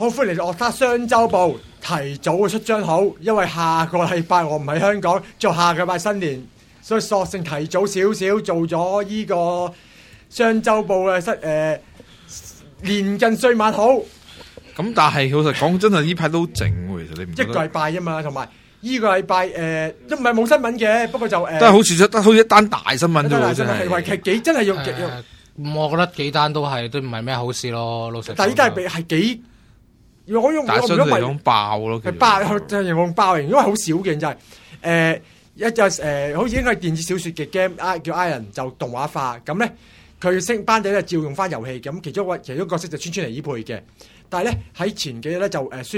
好歡迎嚟樂他雙週報，提早出張好，因為下個禮拜我唔喺香港，做下個禮拜新年，所以索性提早少少做咗依個雙週報嘅年近歲晚好。 咁但係老實講，真係呢排都靜喎，其實你唔覺得一個禮拜啊嘛，同埋依個禮拜都唔係冇新聞嘅，不過就都係好似得好似一單大新聞啫喎，真係。 係幾真係要我覺得幾單都唔係咩好事咯，老實講。 但係依家係幾。我用但係相對嚟講爆咯， 係爆就係用爆型，因為好少嘅就係好似應該係電子小説嘅 game 叫 Iron 就動畫化，咁咧佢升班底咧照用翻遊戲，咁其中一個角色就川村梨依配嘅，但係咧喺前幾日咧就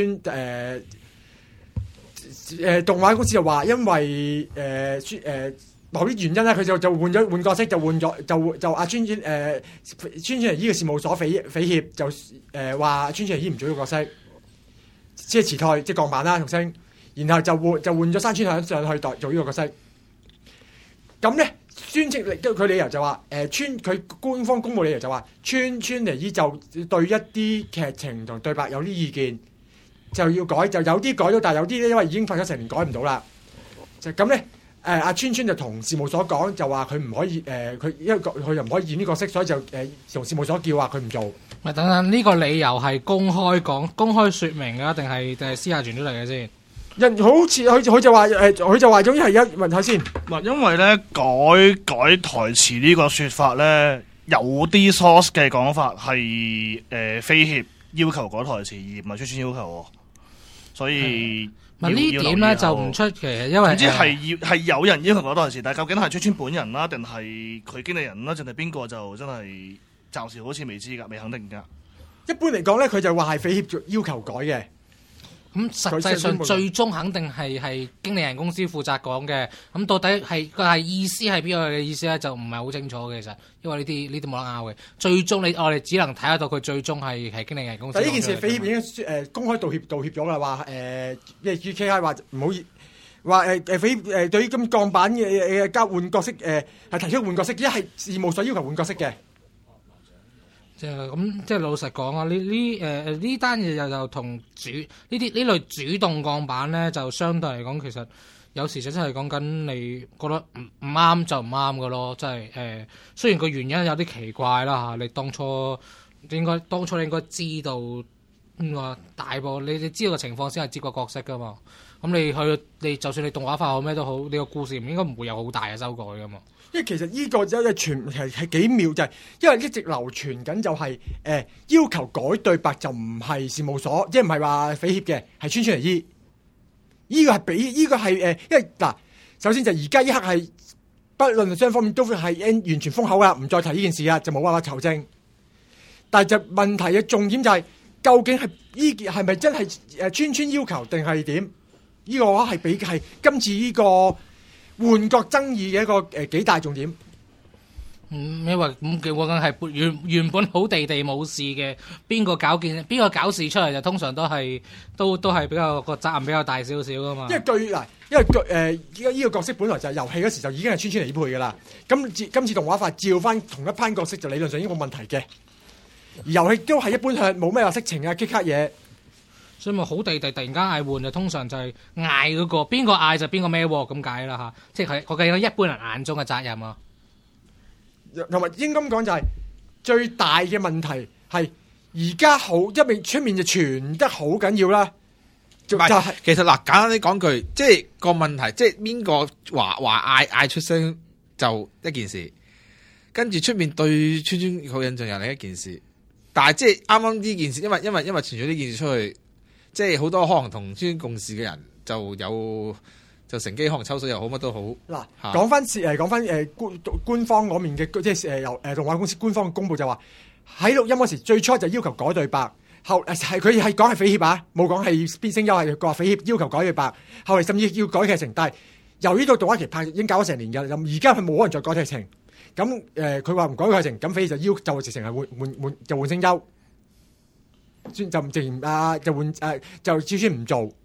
動畫公司就話因為某啲原因咧，佢就換角色，就換咗就阿川村梨依嘅事務所誹協，就話川村梨依唔做呢個角色，即係辭退，即係降版啦，重升，然後就換咗山村響上去做呢個角色。咁咧，宣稱佢理由就話佢官方公佈理由就話川村梨依就對一啲劇情同對白有啲意見，就要改，就有啲改到，但係有啲咧因為已經發咗成年改唔到啦，就咁咧。阿川村就同事務所講，就話佢唔可以佢因為佢又唔可以演呢個角色，所以就同事務所叫話佢唔做。 咪等等呢個理由係公開説明啊，定係私下傳出嚟嘅先？ 好似佢就話佢就話總之係問睇先。 嗱，因為咧改台詞呢個説法咧，有啲 source 嘅講法係誹協要求改台詞，而唔係川村要求喎，所以。 呢點咧就唔出奇，因為總之係有人要求改台詞，但係究竟係川村本人啦，定係佢經理人啦，定係邊個就真係暫時好似未知㗎，未肯定㗎。 一般嚟講咧，佢就話係誹協要求改嘅。 咁實際上最終肯定係經理人公司負責講嘅。咁到底係意思係邊個嘅意思咧？就唔係好清楚嘅，其實，因為呢啲冇得拗嘅。最終我哋只能睇得到佢最終係經理人公司。 但呢件事誹協已經公開道歉咗啦，話即係 GKI 話唔好話誹協對於咁降版嘅交換角色係提出換角色，一係事務所要求換角色嘅。 即係老實講啊，呢單嘢就同呢類主動降版咧，就相對嚟講，其實有時就真係講緊你覺得唔啱就唔啱嘅咯，即係雖然個原因有啲奇怪啦嚇，你當初你應該知道話大部你知道個情況先係接個角色噶嘛，咁你就算你動畫化好咩都好，你個故事應該唔會有好大嘅修改噶嘛。 因為其實呢個係幾妙，就係因為一直流傳緊就係要求改對白就唔係事務所，即係唔係話誹協嘅，係川村梨依。呢個係因為嗱，首先就而家一刻係不論雙方面都係完全封口啦，唔再提呢件事啦，就冇辦法求證。但係就問題嘅重點就係究竟係呢件係咪真係川村要求定係點？呢個話係今次呢個換角爭議嘅一個幾大重點。 因為咁嘅話，係原本好地冇事嘅，邊個搞事出嚟就通常都係比較個責任比較大少少噶嘛。因為呢個角色本來就係遊戲嗰時就已經係川村梨依配噶啦。今次動畫化照翻同一班角色就理論上已經冇問題嘅。而遊戲都係一般向冇咩話色情啊、激卡嘢。 所以咪好地突然間嗌換就通常就係嗌嗰個邊個嗌就邊個孭鑊咁解啦嚇，即係我計到一般人眼中嘅責任啊。 同埋應該咁講就係最大嘅問題係而家出面就傳得好緊要啦。就係其實嗱，簡單啲講句，即係個問題，即係邊個話嗌出聲就一件事，跟住出面對川村好印象又另一件事。但係即係啱啱呢件事，因為傳咗呢件事出去。即係好多可能同村共事嘅人就乘機可能抽水又好乜都好。 嗱，講翻官方嗰面嘅，即係由動畫公司官方公佈就話喺錄音嗰時最初就要求改對白，後係佢係講係誹協啊，冇講係邊聲優係話誹協要求改對白，後嚟甚至要改劇情，但係由於到動畫期拍已經搞咗成年㗎，而家係冇可能再改劇情，咁佢話唔改劇情，咁誹協就直情係換聲優。就唔直就換就照算唔做。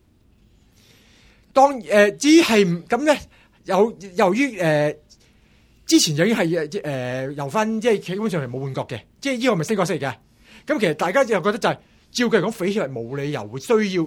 至於係咁咧，由於之前就已經係由翻即係基本上係冇換角嘅，即係呢個咪新角色嚟嘅。咁其實大家就覺得就係照佢嚟講，緋協係冇理由會需要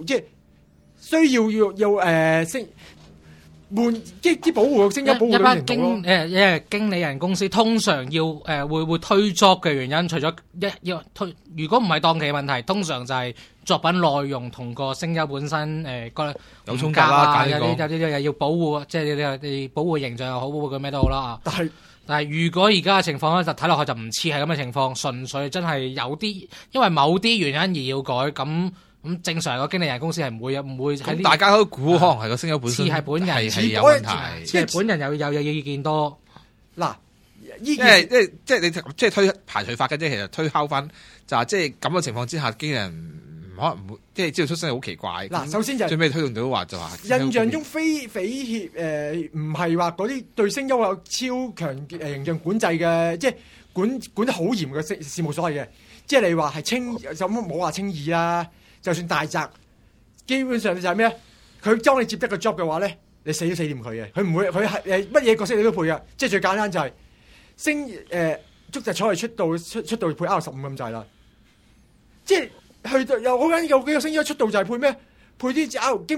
升換啲保護升級保護一班經理人公司通常要會推 job 嘅原因，除咗推，如果唔係檔期問題，通常就係作品內容同個聲優本身有衝突啦， 有啲要保護，即係你保護形象又好，保護佢咩都好啦。但係如果而家嘅情況咧，就睇落去就唔似係咁嘅情況，純粹真係有啲因為某啲原因而要改咁正常個經理人公司係唔會喺呢， 大家都估可能係個聲優本身似係本人係有問題， 即係本人有意見多。 嗱， 即係你即係推排除法嘅啫，其實推敲翻就係即係咁嘅情況之下，經理人可能唔會即係知道出聲好奇怪。 嗱，首先就最尾推動到話就話， 印象中緋協唔係話嗰啲對聲優有超強形象管制嘅，即係管得好嚴嘅事務所謂嘅，即係你話係清就冇話清議啦。就算大宅，基本上就係咩？佢當你接得個 job 嘅話咧，你死都死掂佢嘅。佢唔會，佢係乜嘢角色你都配嘅。即係最簡單就係竹澤彩係出道配 R15咁滯啦。即係去到有好緊有幾個聲優出道就係配咩？配啲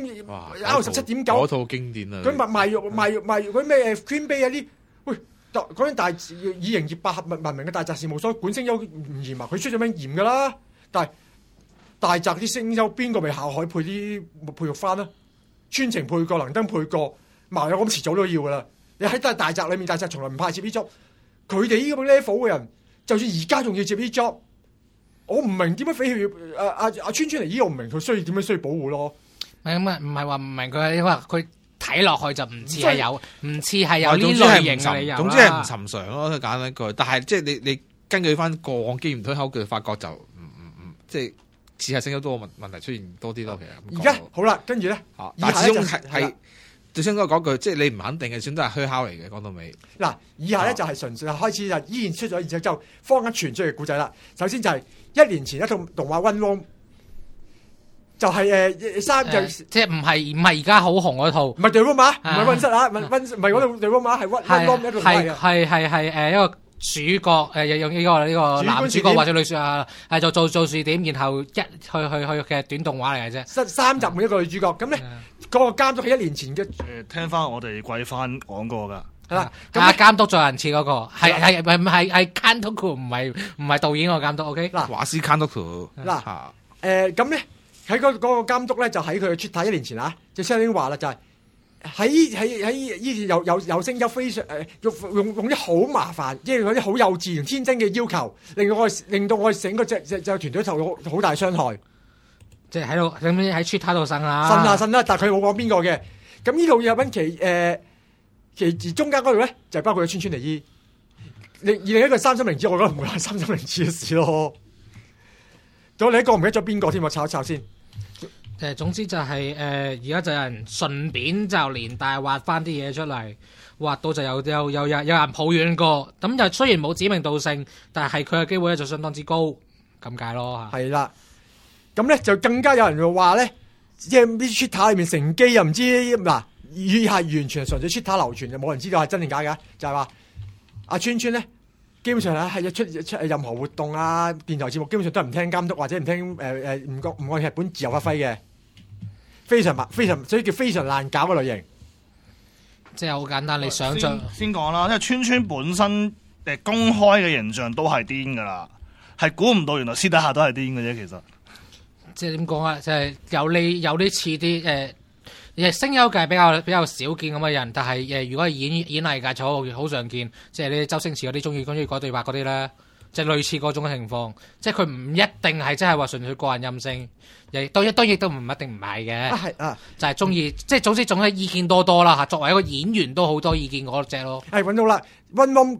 R17.9 嗰套經典啊！ 佢賣肉嗰啲咩 Queen Bay 啊啲，喂嗰啲大以營業百合聞名嘅大宅事務所管聲優唔嚴啊，佢出咗名嚴噶啦，但係。大宅啲聲優邊個咪下海配啲配肉番啊？川情配過，能登配過，麻友咁遲早都要噶啦。你喺大宅裏面，大宅從來唔派接呢 job。佢哋呢個 level 嘅人，就算而家仲要接呢 job，我唔明點解緋協阿川嚟呢？我唔明佢需要點樣需要保護咯。 咁啊，唔係話唔明佢，因為佢睇落去就唔似係有呢類型嘅理由啦。 總之係唔尋常咯，簡單一句。但係即係你根據翻過往經驗推敲，佢發覺就即係。似係聲優多個問題出現多啲咯，其實。而家好啦，跟住咧， 但係始終係最先嗰句，即係你唔肯定嘅，始終都係虛敲嚟嘅。講到尾， 嗱，以下咧就係純粹開始就依然出咗，然之後就坊間傳出嚟嘅故仔啦。首先就係1年前一套動畫《One Room》，就係即係唔係而家好紅嗰套， 唔係 The Room 啊，唔係溫室啊，唔係嗰套 The Room 啊，係 One Room 一個係一個。主角用呢個男主角或者女主角係就做視點，然後去嘅短動畫嚟嘅啫。 3集每一個女主角，咁咧嗰個監督係1年前嘅。 聽翻我哋貴番講過㗎。 係啦， 監督做人似嗰個係監督佢唔係導演個監督。OK 嗱， 畫師監督佢嗱咁咧喺嗰個監督咧就喺佢嘅出體1年前啊，就先已經話啦，就係。喺呢有聲優非常用啲好麻煩，即係嗰啲好幼稚同天真嘅要求，令到我哋整個隻團隊受到好大傷害。 即係喺度喺 Twitter 度呻啦， 呻啦，但係佢冇講邊個嘅。咁呢度有揾其中間嗰度咧，就包括咗川梨衣。另一個3心靈子，我覺得唔會係3心靈子嘅事咯。到你一個唔記得咗邊個添，我查一查先。 總之就係而家就有人順便就連帶畫翻啲嘢出嚟，畫到就有人抱怨過，咁就雖然冇指名道姓，但係佢嘅機會咧就相當之高，咁解咯嚇。 係啦，咁咧就更加有人話咧，即係啲 Twitter 裏面乘機又唔知嗱，係完全係純粹 Twitter 流傳，就冇人知道係真定假嘅，就係話阿川咧。基本上係出任何活動啊，電台節目基本上都係唔聽監督或者唔聽唔按劇本自由發揮嘅，非常所以叫非常難搞嘅類型。 即係好簡單，你想像先講啦，因為川本身公開嘅形象都係癲㗎啦，係估唔到原來私底下都係癲嘅啫，其實。 即係點講啊？就係有啲似啲聲優界比較少見咁嘅人，但係如果係演藝界就好常見，即係啲周星馳嗰啲中意改對白嗰啲咧，即係類似嗰種嘅情況。即係佢唔一定係真係話純粹個人任性，當然亦都唔一定唔係嘅。就係中意，即係總之總係意見多啦嚇。作為一個演員都好多意見嗰隻咯。 係揾到啦，One Room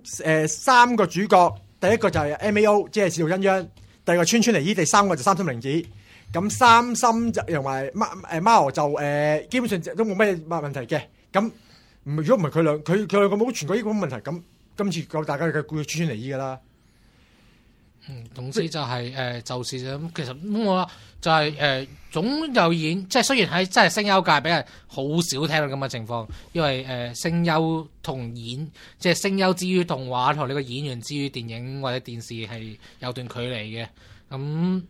3個主角，第一個就係 MAO，即係小欣欣；第二個川梨衣，第三個就3心靈子。咁3心就同埋貓就基本上都冇咩問題嘅。咁如果唔係佢兩個冇傳過呢個問題，咁今次夠大家嘅顧川梨衣噶啦。 總之就係就是咁。其實我就係總有演，即係雖然喺真係聲優界比較好少聽到咁嘅情況，因為聲優同演即係聲優之於動畫同呢個演員之於電影或者電視係有段距離嘅。咁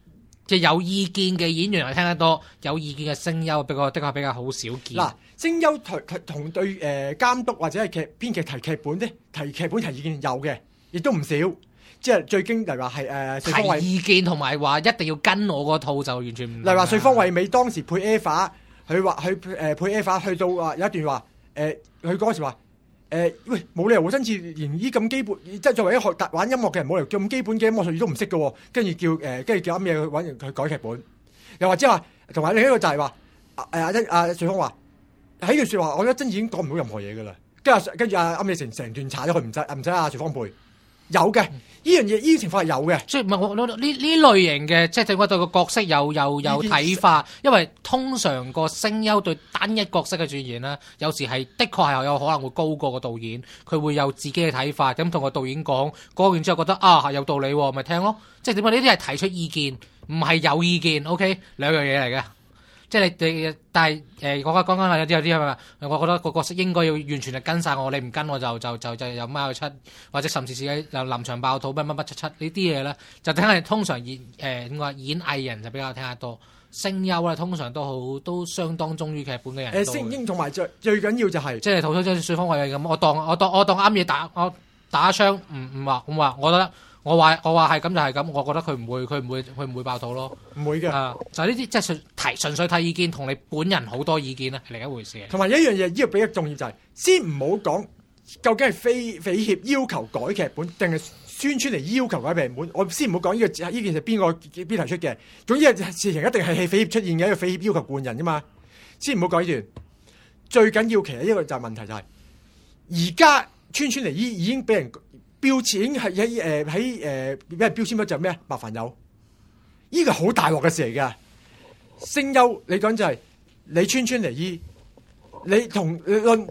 即係有意見嘅演員係聽得多，有意見嘅聲優的確比較好少見。 嗱，聲優同對監督或者係編劇提劇本提意見有嘅，亦都唔少。即係最經例如話係瑞芳惠提意見同埋話一定要跟我個套就完全唔。 例如話瑞芳惠美當時配 Eva， 佢話佢配 Eva 去到話有一段話佢嗰時話喂，冇理由真似連呢咁基本，即係作為一個玩音樂嘅人，冇理由咁基本嘅音樂術語都唔識嘅喎。跟住叫啱嘢去揾人去改劇本，又或者話同埋另一個就係話瑞芳話喺句説話，我覺得真已經講唔到任何嘢嘅啦。跟住啱嘢成段查咗佢，唔使阿瑞芳配。有嘅，呢樣嘢呢啲情況係有嘅， 所以唔係我呢類型嘅，即係對我對個角色有睇法，因為通常個聲優對單一角色嘅轉現咧，有時係的確係有可能會高過個導演，佢會有自己嘅睇法，咁同個導演講完之後覺得係有道理喎，咪聽咯，即係點解呢啲係提出意見，唔係有意見 ，OK 兩樣嘢嚟嘅。即係你，但係講緊係有啲係咪？我覺得個角色應該要完全係跟晒我，你唔跟我就有貓去出，或者甚至自己又臨場爆肚乜七呢啲嘢咧，就聽係通常演藝人就比較聽得多，聲優咧通常都相當忠於劇本嘅人。 聲優同埋最緊要就係即係套出水方位咁，我當啱嘢打槍，唔話，我覺得。我話係咁就係咁，我覺得佢唔會爆肚咯， 唔會嘅。 就係呢啲即係純粹睇意見，同你本人好多意見咧係另一回事。 同埋一樣嘢，呢個比較重要就係先唔好講究竟係匪協要求改劇本，定係宣傳嚟要求改劇本。我先唔好講呢件事邊提出嘅。總之事情一定係匪協出現嘅，一個匪協要求換人噶嘛。先唔好講呢段。最緊要其實一個就係問題就係而家村嚟已經俾人。標籤係俾人標籤咗就咩？麻煩友，呢個好大鑊嘅事嚟㗎。聲優你講就係你村嚟醫，你論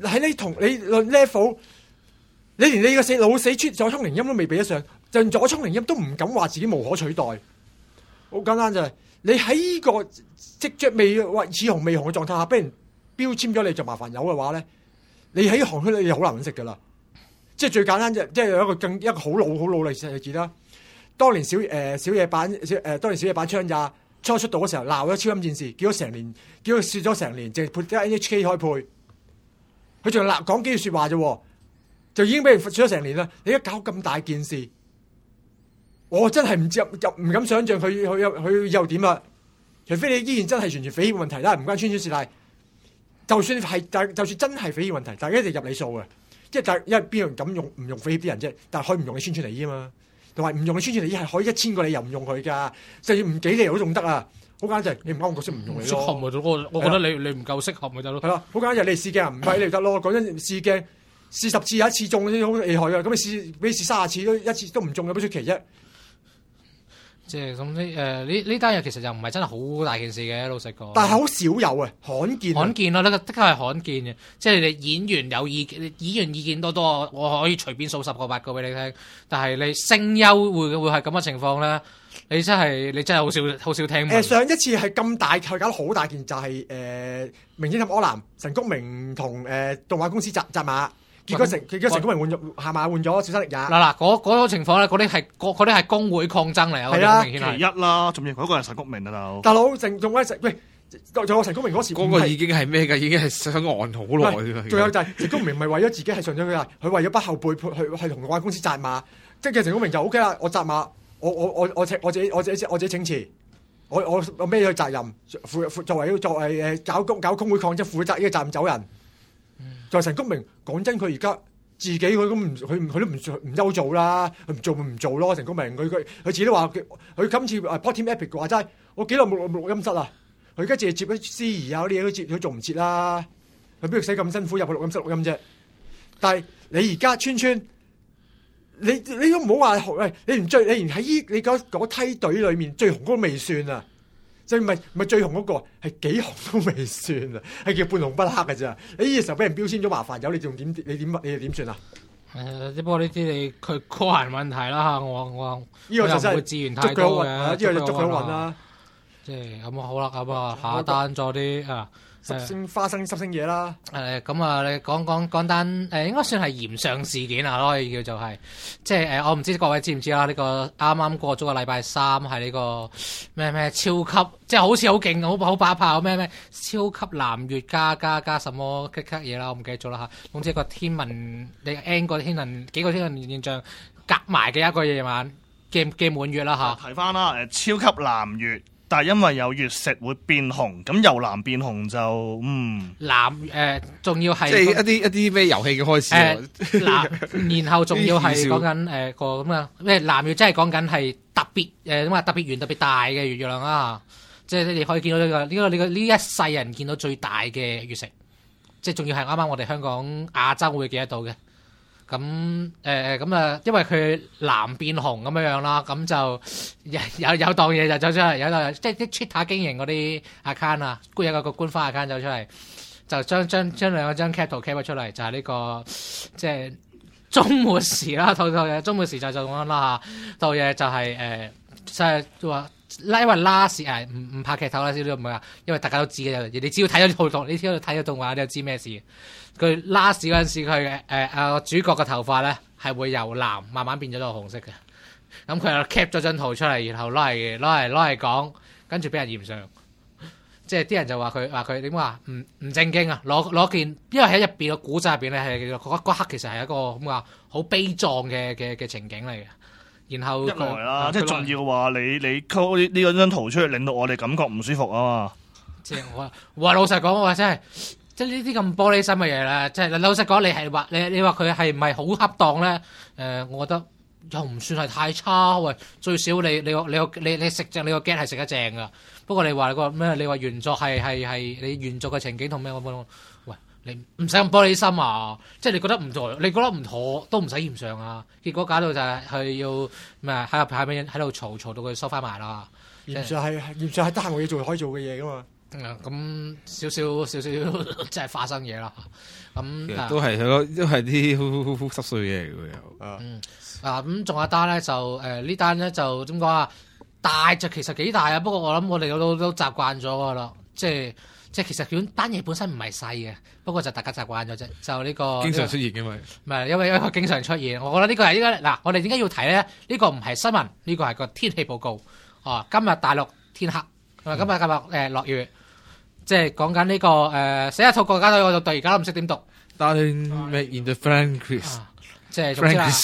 level， 你連你個老死左聰靈音都未比得上，就左聰靈音都唔敢話自己無可取代。好簡單就係你喺呢個即著未或似紅未紅嘅狀態下，俾人標籤咗你就麻煩友嘅話咧，你喺行區你好難揾食㗎啦。即係最簡單即係有一個好老例子啦。當年小野版槍也初出道嘅時候鬧咗超音戰士，叫佢試咗成年，淨係配得 NHK 開配，佢仲講幾句説話啫，就已經俾人罰咗成年啦。你而家搞咁大件事，我真係唔敢想像佢又點啦。除非你依然真係完全匪協問題啦，唔關村事，但係就算真係匪協問題，大家一定入你數嘅。即係因為邊樣敢唔用匪協啲人啫？但係可以唔用你村嚟醫啊嘛，同埋唔用你村嚟醫係可以1000個理由唔用佢㗎，就要唔幾理由都仲得啊！好簡單就係你唔啱我角色唔用你咯。適合咪得咯？我覺得你唔夠適合咪得咯。係咯，好簡單就係你試鏡唔係你得咯。講真試鏡試10次有1次中嗰啲好厲害㗎，咁你俾你試30次都1次都唔中有乜出奇啫？ 即係咁呢單嘢其實又唔係真係好大件事嘅，老實講。但係好少有啊，罕見咯，的確係罕見嘅。即係你演員有意見，演員意見多，我可以隨便數10個8個俾你聽。但係你聲優會係咁嘅情況咧，你真係好少聽。 上一次係咁大，佢搞得好大件就係名偵探柯南神谷明同動畫公司紮馬。結果成功人下馬換咗小山力也。嗱嗰種情況咧，嗰啲係工會抗爭嚟啊！ 係啊， 其一啦，仲要嗰個係神谷明啊， 大佬仲有神谷明嗰時， 嗰個已經係咩㗎？已經係上岸好耐㗎。 仲有就係神谷明唔係為咗自己係上咗佢啊，佢為咗不後輩去同動畫公司紮馬，即係神谷明就 O K 啦，我紮馬，我自己請辭，我孭咗責任，作為搞工會抗爭負責呢個責任走人。就神谷明講真，佢而家自己佢都唔憂做啦，佢唔做咪唔做咯。神谷明佢自己都話佢今次 Pop Team Epic 嘅話齋，我幾耐冇錄音室啊？佢而家淨係接啲司儀啊嗰啲嘢都接，佢做唔切啦。佢邊度使咁辛苦入去錄音室錄音啫？但係你而家村，你都唔好話喂，你連喺你嗰梯隊裏面最紅嗰個未算啊！即係唔係最紅嗰個，係幾紅都未算啊，係叫半紅不黑嘅咋。你呢個時候俾人標籤咗麻煩友，你仲點？你點算啊？ 不過呢啲佢個人問題啦嚇，我呢個就真係會自然太多嘅， 呢個就捉佢好運啦。 即係咁好啦，咁啊下一單咗啲啊。 濕星花生濕星嘢啦， 咁啊，你講單應該算係炎上事件啊，可以叫做係，即係我唔知各位知唔知啦？呢個啱啱過咗個禮拜三係呢個咩超級，即係好似好勁好把炮咩超級藍月加什麼激嘢啦，我唔記得咗啦嚇。總之一個天文你 N 個天文幾個天文現象夾埋嘅一個夜晚嘅滿月啦嚇。 提翻啦，超級藍月。但係因為有月食會變紅，咁由藍變紅就藍仲要係即係一啲咩遊戲嘅開始然後仲要係講緊個咁啊咩藍月，真係講緊係特別特別圓特別大嘅月亮啊！即係你可以見到呢一世人見到最大嘅月食，即係仲要係啱啱我哋香港亞洲會見得到嘅。咁因為佢藍變紅咁樣啦，咁就有檔嘢就走出嚟，有檔即係啲 Twitter 經營嗰啲 account 啊，有個官方 account 走出嚟，就將兩張 cap 圖 cap 咗出嚟，就係呢個即係終末時啦，套嘢終末時就咁樣啦嚇，套嘢就係即係話。因為 last 唔拍劇透啦，少少唔係話，因為大家都知嘅，你只要睇咗套動，你只要睇咗動畫，你就知咩事。佢 last 嗰陣時，佢主角嘅頭髮咧係會由藍慢慢變咗到紅色嘅。咁佢就 cap 咗張圖出嚟，然後攞嚟講，跟住俾人嫌上。即係啲人就話佢點話唔正經啊！攞件，因為喺入邊個古仔入邊咧係嗰刻其實係一個咁話好悲壯嘅情景嚟嘅。然後一來啦，即係仲要話你 call 呢張圖出嚟，令到我哋感覺唔舒服啊嘛！ 即係我老實講，我話真係即係呢啲咁玻璃心嘅嘢咧，即係老實講，你係話你話佢係唔係好恰當咧？我覺得又唔算係太差喂，最少你食正你個 get 係食得正噶。不過你話個咩？你話原作係你原作嘅情景同咩？喂，你唔使咁玻璃心啊！即係你覺得唔妥都唔使嫌上啊！結果搞到就係佢要咩喺度嘈到佢收翻埋啦。 嫌上係得閒冇嘢做可以做嘅嘢噶嘛。 咁少少即係花生嘢啦。咁都係啲好濕碎嘢嚟嘅又。 咁仲有一單咧就呢單咧就點講啊？大就其實幾大啊，不過我諗我哋都習慣咗噶啦，即係其實單嘢本身唔係細嘅，不過就大家習慣咗啫。就呢個經常出現嘅嘛， 唔係因為佢經常出現，我覺得呢個係應該嗱，我哋點解要睇咧？呢個唔係新聞，呢個係個天氣報告。哦，今日大陸天黑，今日落雨，即係講緊呢個寫一套國家隊，我到而家都唔識點讀。 Darling made in the Frankris， 即係總之啦。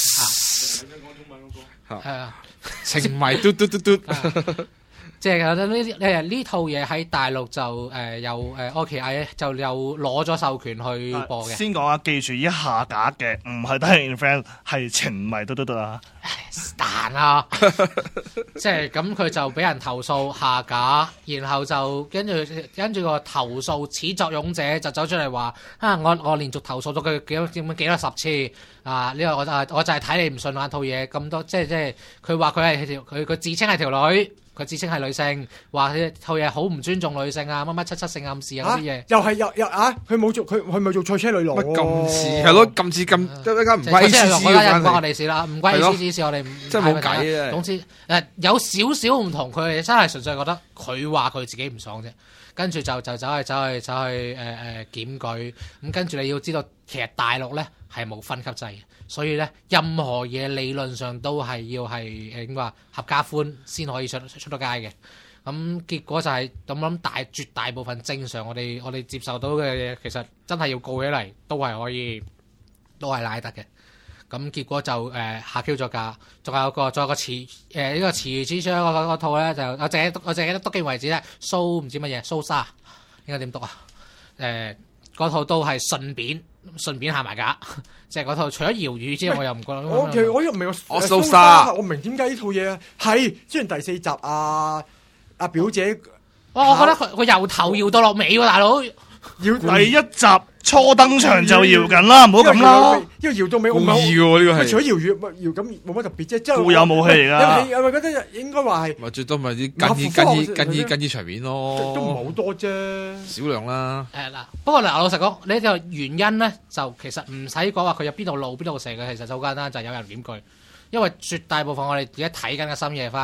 係啊。情迷嘟， 即係呢套嘢喺大陸就有柯奇藝就又攞咗授權去播嘅。 先講啊，記住依下架嘅唔係 Darling in the Franxx，係情迷嘟啊。 但啊，即係咁佢就俾人投訴下架，然後就跟住個投訴始作俑者就走出嚟話我連續投訴咗佢幾多十次啊！呢個我就係睇你唔順眼套嘢咁多，即係佢話佢自稱係條女。佢自稱係女性，話佢套嘢好唔尊重女性啊，乜七性暗示啊嗰啲嘢。又佢冇做賽車女郎喎。 咁似係咯，咁似咁一間唔關 ACC 唔關我哋事啦，唔關 ACC 事，我哋真係冇計啊。 總之有少少唔同，佢哋真係純粹覺得佢話佢自己唔爽啫，跟住就走去檢舉。咁跟住你要知道，其實大陸咧係冇分級制嘅。所以咧，任何嘢理論上都係要係點話合家歡先可以出到街嘅。咁結果就係咁諗，絕大部分正常我哋接受到嘅嘢，其實真係要告起嚟都係可以，都係拉得嘅。咁結果就下 Q 咗價，仲有個詞呢個詞之章嗰套咧，就我淨係記得篤記為止咧，蘇唔知乜嘢蘇沙應該點讀啊？嗰套都係順便下埋架，即係嗰套除咗謠語之外，我又唔覺得。 我又唔明我蘇沙， 我明點解呢套嘢係雖然第4集阿表姐， 我覺得佢由頭搖到落尾喎，大佬。 第一集初登場就搖緊啦，唔好咁啦。 因為搖到尾， 故意嘅呢個係。 除咗搖咁冇乜特別啫，即係固有武器嚟㗎。 係咪覺得應該話係？ 咪最多咪啲跟衣場面咯， 都唔係好多啫， 少量啦。 不過老實講，呢個原因咧就其實唔使講話佢有邊度露邊度射嘅，其實就好簡單，就係有人檢舉。因為絕大部分我哋而家睇緊嘅深夜番，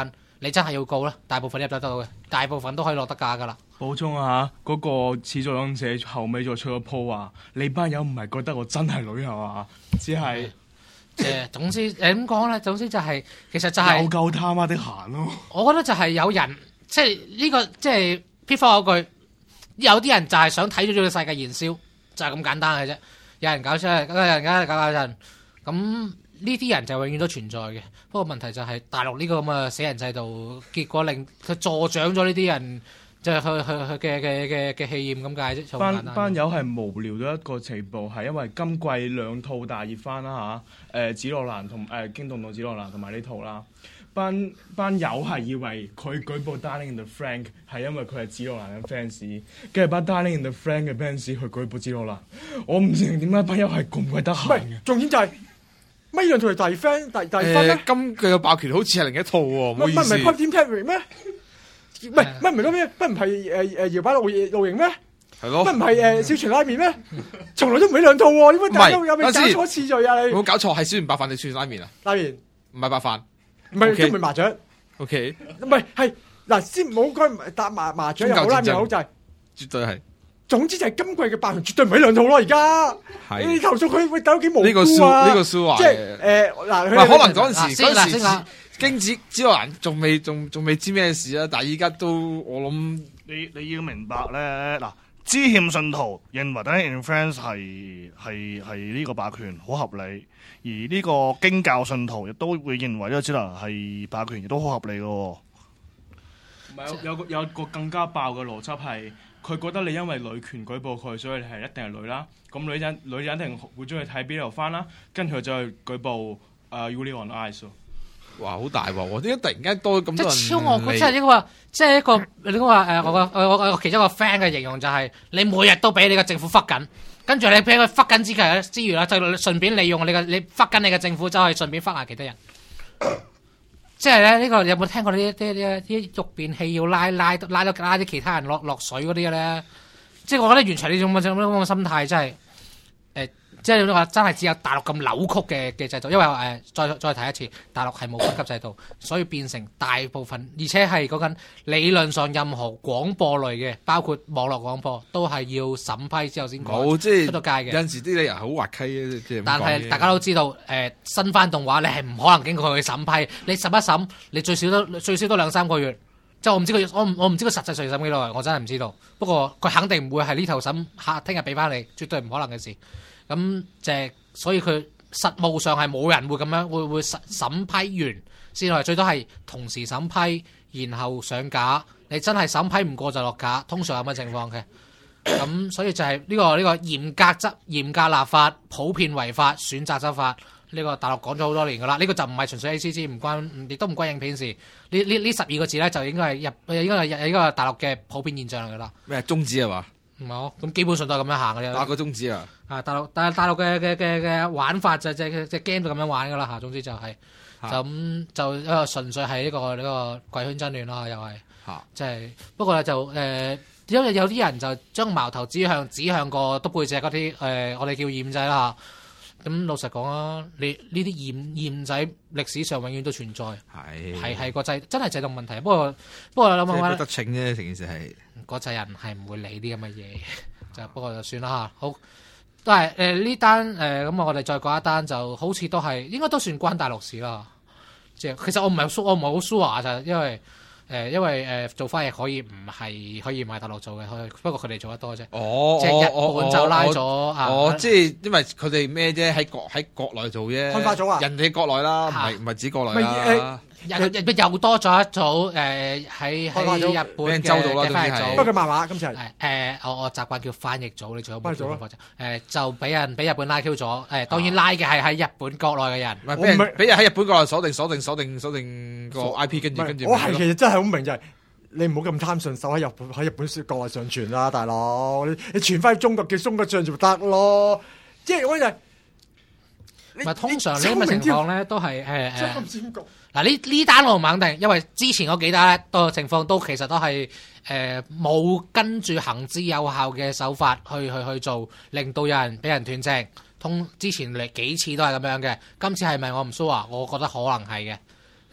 你真係要告啦，大部分入得到嘅，大部分都可以落得架噶啦。 補充下嗰個始作俑者後尾再出咗鋪話，你班友唔係覺得我真係女係嘛？只係總之點講咧？總之就係其實就係有夠他媽的閒咯。 我覺得就係有人即係呢個即係撇翻嗰句，有啲人就係想睇咗呢個世界燃燒，就係咁簡單嘅啫。有人搞出嚟，有人搞陣，咁呢啲人就永遠都存在嘅。不過問題就係大陸呢個咁嘅死人制度，結果令佢助長咗呢啲人，即係去嘅氣焰咁解啫。就咁簡單班友係無聊到一個程度，係因為今季兩套大熱番啦嚇，紫羅蘭同驚動到紫羅蘭同埋呢套啦。班友係以為佢舉報 Darling in the Franxx 係因為佢係紫羅蘭嘅 fans， 跟住班 Darling in the Franxx 嘅 fans 去舉報紫羅蘭。我唔知點解班友係咁鬼得閒嘅。 重點就係乜呢兩套係大 friend 大分咧？ 今季嘅爆拳好似係另一套喎，唔好意思。 乜唔係 Captain Patrick 咩？乜唔係嗰咩？乜唔係搖擺露營咩？ 係咯。 乜唔係小泉拉麵咩？從來都唔係兩套喎，點解大家有冇搞錯次序啊？你有冇搞錯？係小泉白飯定小泉拉麵啊？ 拉麵唔係白飯。 唔係都唔係麻雀。 OK。 唔係嗱，先唔好講打麻雀又好拉麵又好就係。 絕對係。總之就係今季嘅爆拳絕對唔係兩套咯，而家你投訴佢會搞幾無辜啊？ 呢個蘇華即係嗱， 可能嗰陣時經紫羅蘭仲未知咩事啊，但係依家都我諗你要明白咧嗱，知欠信徒認為 Darling in the Franxx 係呢個霸權好合理，而呢個經教信徒亦都會認為呢個紫羅蘭係霸權，亦都好合理嘅。唔係有個更加爆嘅邏輯係，佢覺得你因為女權舉報佢，所以你係一定係女啦。咁女人一定會中意睇 BL 番啦，跟住佢就去舉報Yuri on Ice。 哇！好大鑊，點解突然間多咁多人？ 即係超惡，即係一個你講話我其中一個 friend 嘅形容就係你每日都俾你個政府忽緊，跟住你俾佢忽緊之餘啦，就順便利用你忽緊你嘅政府，走去順便忽下其他人。即係咧，呢個有冇聽過啲肉便器要拉啲其他人落水嗰啲嘅咧？即係我覺得完全呢種咁嘅心態真係即係話真係只有大陸咁扭曲嘅制度，因為再提一次，大陸係冇分級制度，所以變成大部分，而且係講緊理論上任何廣播類嘅，包括網絡廣播，都係要審批之後先出到街嘅。 有陣時啲理由好滑稽嘅，即係但係大家都知道，新番動畫你係唔可能經過佢審批，你審一審，你最少都2-3個月。即係我唔知佢實際上審幾耐，我真係唔知道。不過佢肯定唔會係呢頭審，聽日俾翻你，絕對唔可能嘅事。咁所以佢實務上係冇人會咁樣會審批完先來，最多係同時審批，然後上架。你真係審批唔過就落架，通常有乜情況嘅。咁所以就係呢個嚴格立法，普遍違法，選擇執法。呢個大陸講咗好多年噶啦，呢個就唔係純粹 ACG，亦都唔關影片事。呢12個字咧就應該係一個大陸嘅普遍現象嚟噶啦。 咩宗旨係嘛？ 唔係咁基本上都係咁樣行嘅啫。 打個宗旨啊！ 大陸嘅玩法就隻 game 就咁樣玩噶啦嚇。總之就係就純粹係呢個貴圈真亂啦，又係即係不過咧就因為有啲人就將矛頭指向個篤背脊嗰啲我哋叫厭仔啦嚇。咁老實講啊，你呢啲厭仔歷史上永遠都存在，係個制真係制度問題。不過諗下得逞啫，成件事係嗰陣人係唔會理啲咁嘅嘢，就不過就算啦嚇。好，都係呢單咁我哋再講一單，就好似都係應該都算關大陸事啦。即係其實我唔係好蘇華就因為做翻嘢可以唔係大陸做嘅，不過佢哋做得多啫。即係日本就拉咗即係因為佢哋咩啫？喺國內做啫。開發咗啊！人哋國內啦，唔係指國內啦。 又多咗一組喺日本嘅翻譯組， 不過佢漫畫今次係我習慣叫翻譯組，你仲有冇叫翻譯組？就俾日本拉 Q 咗，當然拉嘅係喺日本國內嘅人， 唔係俾人喺日本國內鎖定個 IP，跟住。 我係其實真係好明就係你唔好咁貪順手喺日本國內上傳啦，大佬你傳翻去中國叫中國上就得咯，即係我就唔係通常呢啲咁嘅情況咧都係嗱呢單我唔肯定，因為之前嗰幾單咧情況都其實都係冇跟住行之有效嘅手法去做，令到有人俾人斷正。之前嚟幾次都係咁樣嘅，今次係咪我唔 sure 啊？我覺得可能係嘅。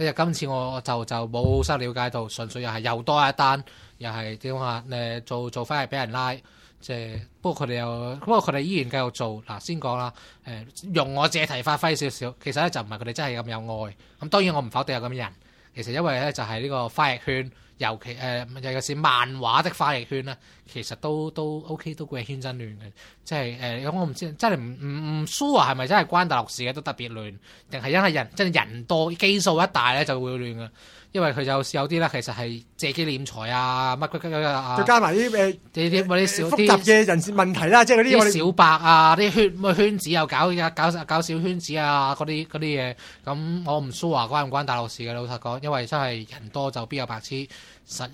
跟住今次我就冇深了解到，純粹又多一單，又係點話做翻嚟俾人拉。即係不過佢哋依然繼續做嗱，先講啦。用我借題發揮少少，其實咧就唔係佢哋真係咁有愛。咁當然我唔否定有咁嘅人。其實因為咧就係呢個翻譯圈，尤其是漫畫的翻譯圈咧，其實都 OK， 都鬼圈真亂嘅。即係咁我唔知，真係唔 sure 係咪真係關大陸事嘅都特別亂，定係因為人多基數一大咧就會亂嘅。因為佢有啲咧，其實係借機斂財啊，乜啊， 再加埋啲啲小複雜嘅人事問題啦，即係嗰啲小白啊，啲圈子又搞小圈子啊，嗰啲嘢。咁我唔 sure 關唔關大陸事嘅，老實講，因為真係人多就必有白痴，實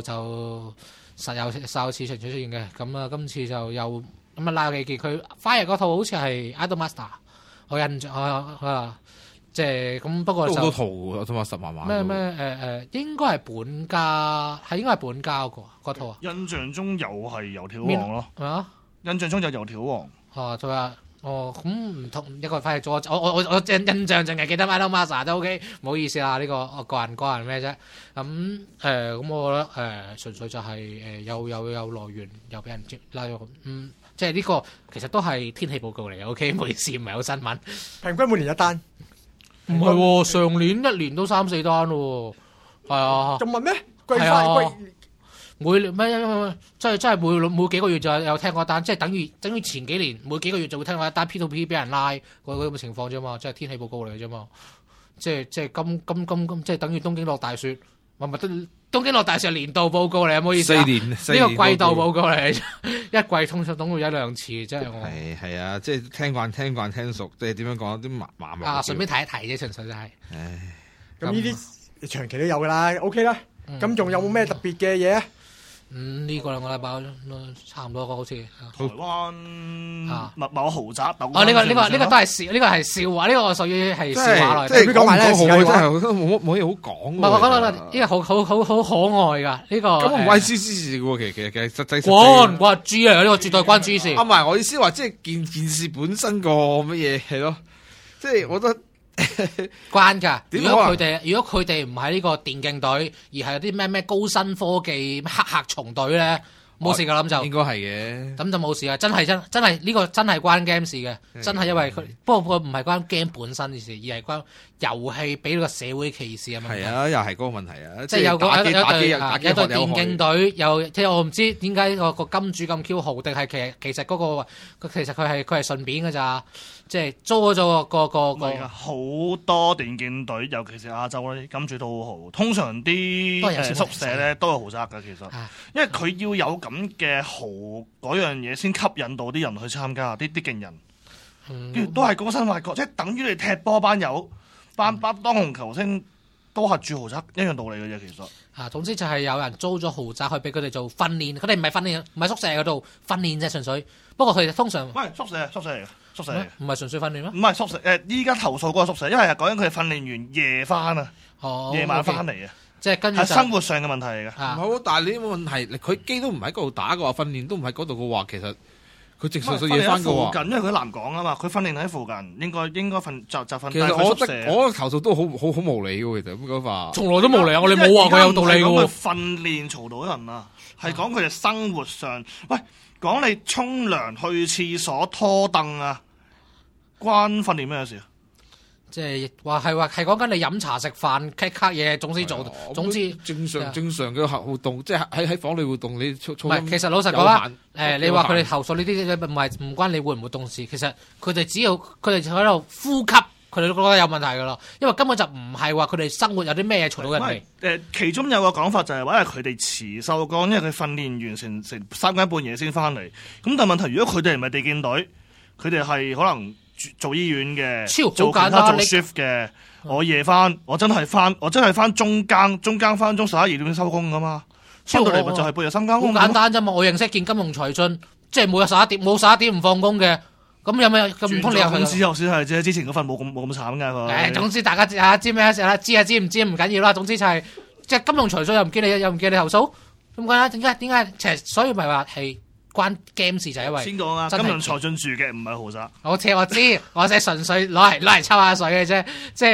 有市場出現嘅。咁啊，今次就又咁啊拉咗幾件，佢翻譯嗰套好似係 Idolmaster， 我印象即係咁，不過就好多圖，同埋10萬萬。 咩應該係本家，應該係本家嗰套啊。 印象中又係油條王咯。 係啊？ 印象中就油條王。 佢話咁唔同一個翻譯咗，我印象淨係記得 Idolmaster 都 OK， 唔好意思啦，呢個我個人咩啫。咁我覺得純粹就係有來源，又俾人拉咗即係呢個其實都係天氣報告嚟嘅 ，OK， 唔好意思，唔係好新聞。 平均每年一單。 唔係喎，上年一年都3-4單喎，係啊。咁問咩？貴每年咩？真係每幾個月就有聽過一單，即係等於前幾年每幾個月就會聽過一單 P2P 俾人拉嗰咁嘅情況啫嘛，即係天氣報告嚟嘅啫嘛。即係今即係等於東京落大雪，唔係東京落大雪年度報告嚟，唔好意思啊。4年呢個季度報告嚟，一季通常總會1-2次，真係我係啊，即係聽慣聽熟，即係點樣講啲麻木啊，順便提一提啫，純粹就係。 咁呢啲長期都有噶啦 ，OK 啦。咁仲有冇咩特別嘅嘢啊？ 呢個2個禮拜差唔多好似台灣某豪宅呢個都係笑，呢個係笑話，呢個屬於係笑話嚟。 即係講埋咧，真係冇乜嘢好講。 唔係我覺得呢個好可愛噶呢個。 咁唔關 G 事嘅喎，其實實際關 G 啊，呢個絕對關 G 事。 唔係我意思話，即係件事本身個乜嘢係咯，即係我覺得。 關噶，如果佢哋唔係呢個電競隊，而係有啲咩高新科技黑客松隊咧，冇事噶，諗就應該係嘅， 咁就冇事啊！真係呢個真係關 game 事嘅，真係因為佢不過唔係關 game 本身嘅事，而係關遊戲俾呢個社會歧視嘅問題。 係啊，又係嗰個問題啊！ 即係有隊電競隊，即係我唔知點解個金主咁 Q 豪，定係其實佢係順便㗎咋？即係租咗個好多電競隊，尤其是亞洲咧，金主都好豪。通常啲宿舍咧都係豪宅㗎，其實，因為佢要有咁嘅豪嗰樣嘢，先吸引到啲人去參加啲勁人。跟住都係高薪挖角，即係等於你踢波班友當紅球星都係住豪宅一樣道理嘅啫，其實。 總之就係有人租咗豪宅去俾佢哋做訓練，佢哋唔係訓練，唔係宿舍嗰度訓練啫，純粹。不過佢哋通常喂宿舍嚟嘅。宿舍唔係純粹訓練咩？ 唔係宿舍，依家投訴嗰個宿舍，因為係講緊佢哋訓練完夜翻啊，夜晚翻嚟啊， 即係跟住係生活上嘅問題嚟嘅。 唔係，但係你冇問題，佢機都唔喺嗰度打嘅話，訓練都唔喺嗰度嘅話，其實佢直數夜翻嘅話， 附近，因為佢南港啊嘛，佢訓練喺附近，應該瞓就瞓。 其實我覺得我投訴都好無理嘅，其實咁講法。 從來都無理啊！我哋冇話佢有道理嘅喎。 訓練嘈到人啊，係講佢哋生活上，喂，講你沖涼、去廁所、拖凳啊。關訓練咩事啊？ 即係話係講緊你飲茶食飯 kick 嘢，總之做，總之正常嘅活動，即係喺房裏活動，你唔係。其實老實講啦，你話佢哋投訴呢啲唔關你活唔活動事，其實佢哋只要佢哋喺度呼吸，佢哋都覺得有問題噶啦，因為根本就唔係話佢哋生活有啲咩嘢嘈到人哋。 其中有個講法就係話，佢哋遲收工，因為佢訓練完成3更半夜先翻嚟。咁但係問題，如果佢哋唔係地競隊，佢哋係可能做醫院嘅，做其他做 shift 嘅。我夜翻，我真係翻中更翻中11、12點收工噶嘛。翻到嚟咪就係半夜3更工。 好簡單啫嘛！我認識見金融財進，即係每日11點唔放工嘅。咁有咩咁唔通你又公司又先係啫？之前嗰份冇咁慘㗎佢。 總之大家知咩事啦？知唔知唔緊要啦。總之就係即係金融財進又唔見你投訴，咁解啦？點解？其實所以咪話係。關 game 事就係因為先講啊，金融財進住嘅唔係豪宅。 我知，我係純粹攞嚟抽下水嘅啫，即係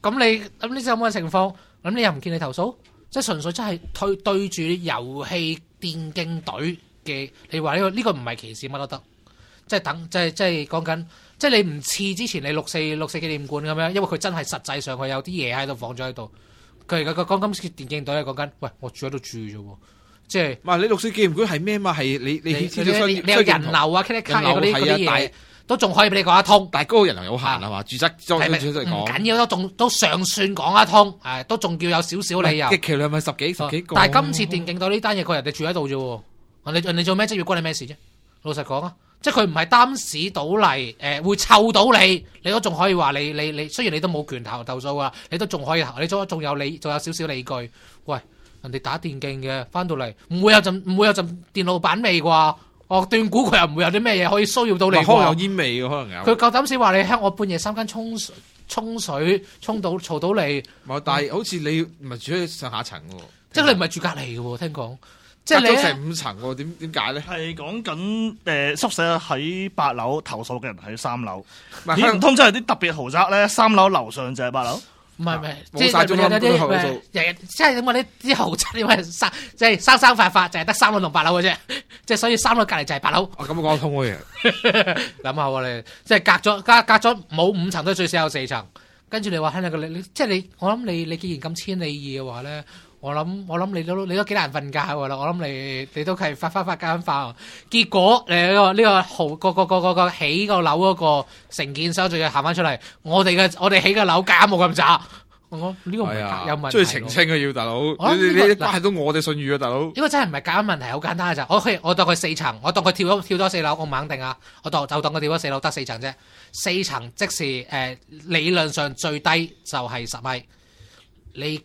咁呢種咁嘅情況，咁你又唔見你投訴？即係純粹真係對住遊戲電競隊嘅，你話呢個唔係歧視乜都得，即係講緊，即係你唔似之前你六四紀念館咁樣，因為佢真係實際上佢有啲嘢喺度放咗喺度。佢而家講今次電競隊係講緊，喂，我住喺度住啫喎，即係唔係你六四紀念館係咩嘛？係你有人流啊、credit card 嗰啲嘢。都仲可以俾你講得通， 但係嗰個人流有限係嘛？住宅裝嚟講唔緊要，都尚算講得通，都仲叫有少少理由。 極其量咪十幾個。 但係今次電競隊呢單嘢，佢人哋住喺度啫喎，人哋做咩職業關你咩事啫？老實講啊，即係佢唔係擔屎倒泥，會臭到你，你都仲可以話你雖然你都冇權投訴啊，你都仲可以，你仲有少少理據。喂，人哋打電競嘅翻到嚟，唔會有陣電腦版味啩？我斷估佢又唔會有啲咩嘢可以騷擾到你。 可能有煙味嘅，可能有。 佢夠膽死話你聽我半夜3更沖水沖到嘈到你。 但係好似你唔係住喺上下層喎， 即係你唔係住隔離嘅喎，聽講。即係你成5層喎，點解咧？ 係講緊宿舍喺8樓，投訴嘅人喺3樓。 唔通真係啲特別豪宅咧，3樓樓上就係8樓。 唔係， 冇晒中間嗰啲後數， 即係點解啲豪宅點解即係生發就係得3樓同8樓嘅啫，即係所以3樓隔離就係8樓。 咁講得通嘅嘢， 諗下喎你，即係隔咗冇5層都最少有4層，跟住你話聽你即係你，我諗你既然咁千里意嘅話咧，我諗你都幾難瞓覺㗎啦，我諗你都係發間發，結果呢個豪個起個樓嗰個承建商仲要行翻出嚟，我哋起個樓價冇咁渣，我呢個唔係有問題。 追澄清啊要大佬，你關係到我哋信譽啊大佬。 呢個真係唔係價問題，好簡單嘅咋。我當佢4層，我當佢跳咗4樓，我唔肯定啊。我當佢跳咗4樓得4層啫，4層即是理論上最低就係10米。你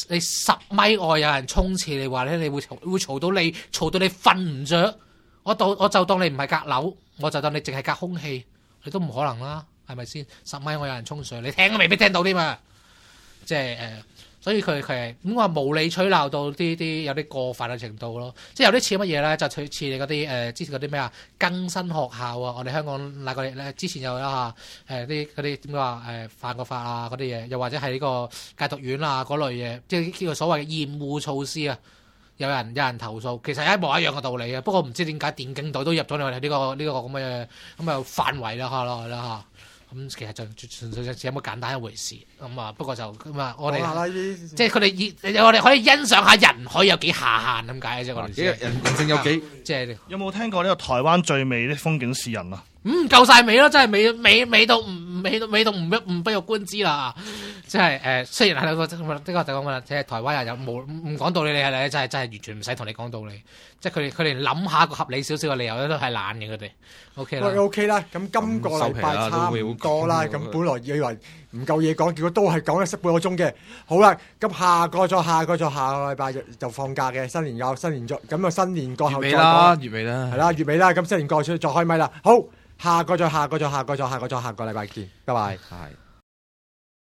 10米外有人衝刺，你話咧你會嘈到你瞓唔着。我就當你唔係隔樓，我就當你淨係隔空氣，你都唔可能啦，係咪先？10米外有人衝上，你聽都未必聽到添嘛。即係所以佢係咁話無理取鬧到啲有啲過分嘅程度咯。即係有啲似乜嘢咧？就似你嗰啲之前嗰啲咩啊更新學校啊，我哋香港嗱嗰啲咧之前有啦嚇啲嗰啲點話犯過法啊嗰啲嘢，又或者係呢個戒毒院啊嗰類嘢，即係叫做所謂嘅厭惡措施啊。有人投訴，其實係一模一樣嘅道理啊。不過唔知點解電競隊都入咗嚟呢個咁嘅範圍啦嚇。咁其實就純粹只係咁簡單一回事咁啊。不過就咁啊，我哋即係佢哋我哋可以欣賞下人可以有幾下限咁解啫。我哋人性有幾即係有冇聽過呢個台灣最美的風景是人啊？ 夠晒美咯，真係美到唔不欲觀之啦！即係雖然係呢個就講啦，即係台灣人有冇唔講道理，你係真係完全唔使同你講道理，即係佢連諗下個合理少少嘅理由都係懶嘅佢哋。OK 啦，咁今個禮拜差唔多啦，咁本來以為唔夠嘢講，結果都係講咗半個鐘嘅。好啦，咁下個禮拜就放假嘅新年有新年咁啊新年過後再講月尾啦， 係啦， 月尾啦，咁新年過出再開咪啦。好。下個禮拜見，拜拜。 係。